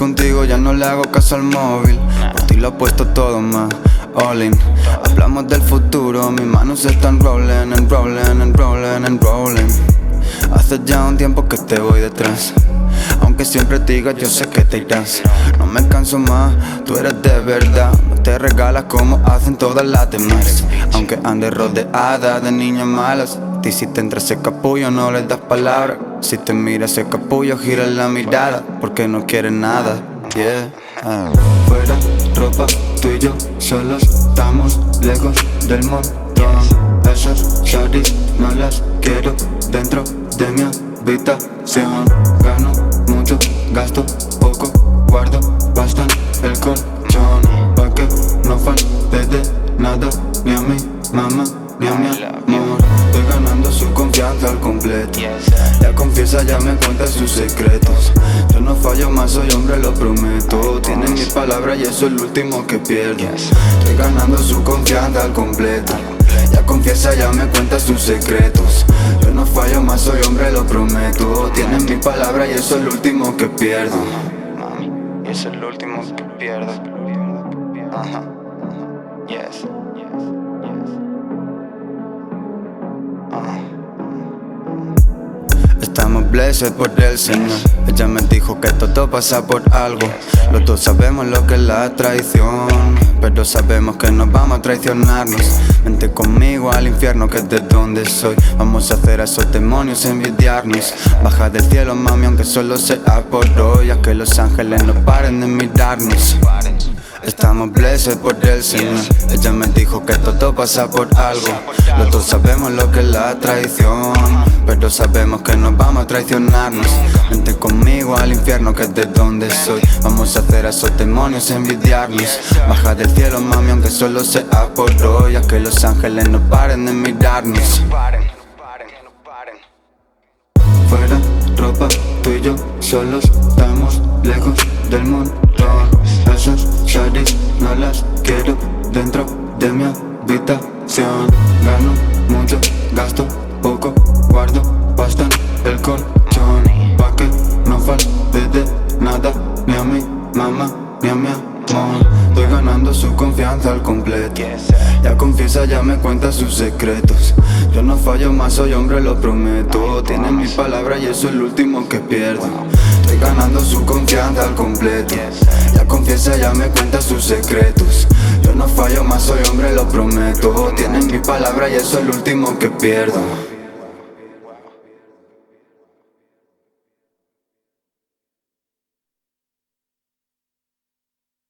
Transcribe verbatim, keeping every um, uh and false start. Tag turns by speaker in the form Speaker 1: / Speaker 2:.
Speaker 1: contigo ya no le hago caso al móvil. Por ti lo he puesto todo más all in. Hablamos del futuro, mis manos están rolling, and rolling, and rolling, and rolling. Hace ya un tiempo que te voy detrás, aunque siempre te digas yo sé que te irás. No me canso más, tú eres de verdad. No te regalas como hacen todas las demás. Aunque andes rodeada de niñas malas, a ti si te entra ese capullo no les das palabra. Si te mira ese capullo gira la mirada, porque no quieres nada, yeah. ah. Fuera ropa, tú y yo solos estamos lejos del montón. Esas shawties no las quiero dentro de mi habitación. Gano mucho, gasto poco, guardo bastante el colchón, pa' que no falte de nada, ni a mi mamá, ni a mi amor. Estoy ganando su confianza al completo. Ya confiesa, ya me cuenta sus secretos. Yo no fallo más, soy hombre, lo prometo. Tiene mi palabra y eso es lo último que pierdo. Estoy ganando su confianza al completo. Ya confiesa, ya me cuenta sus secretos. Yo no fallo más, soy hombre, lo prometo. Tiene mi palabra y eso es lo último que pierdo. Mami, y eso es lo último que pierdo. Ajá, yes. Estamos blessed por el Señor. Ella me dijo que todo pasa por algo. Los dos sabemos lo que es la traición, pero sabemos que nos vamos a traicionarnos. Vente conmigo al infierno, que es de donde soy. Vamos a hacer a esos demonios envidiarnos. Baja del cielo, mami, aunque solo sea por hoy. A que los ángeles no paren de mirarnos. Estamos blessed por el Señor. Ella me dijo que todo pasa por algo. Los dos sabemos lo que es la traición, pero sabemos que nos vamos a traicionarnos. Vente conmigo al infierno, que es de donde soy. Vamos a hacer a esos demonios envidiarnos. Baja del cielo, mami, aunque solo sea por hoy. A que los ángeles no paren de mirarnos. Fuera ropa, tú y yo solos estamos lejos del montón. Esas shawties no las quiero dentro de mi habitación. Gano mucho, gasto poco, guardo bastante el colchón, pa' que no falte de nada, ni a mi mamá, ni a mi amor. Estoy ganando su confianza al completo. Ya confiesa, ya me cuenta sus secretos. Yo no fallo más, soy hombre, lo prometo. Tiene mi palabra y eso es lo último que pierdo. Estoy ganando su confianza al completo. Ya confiesa, ya me cuenta sus secretos. Yo no fallo más, soy hombre, lo prometo. Tiene mi palabra y eso es lo último que pierdo.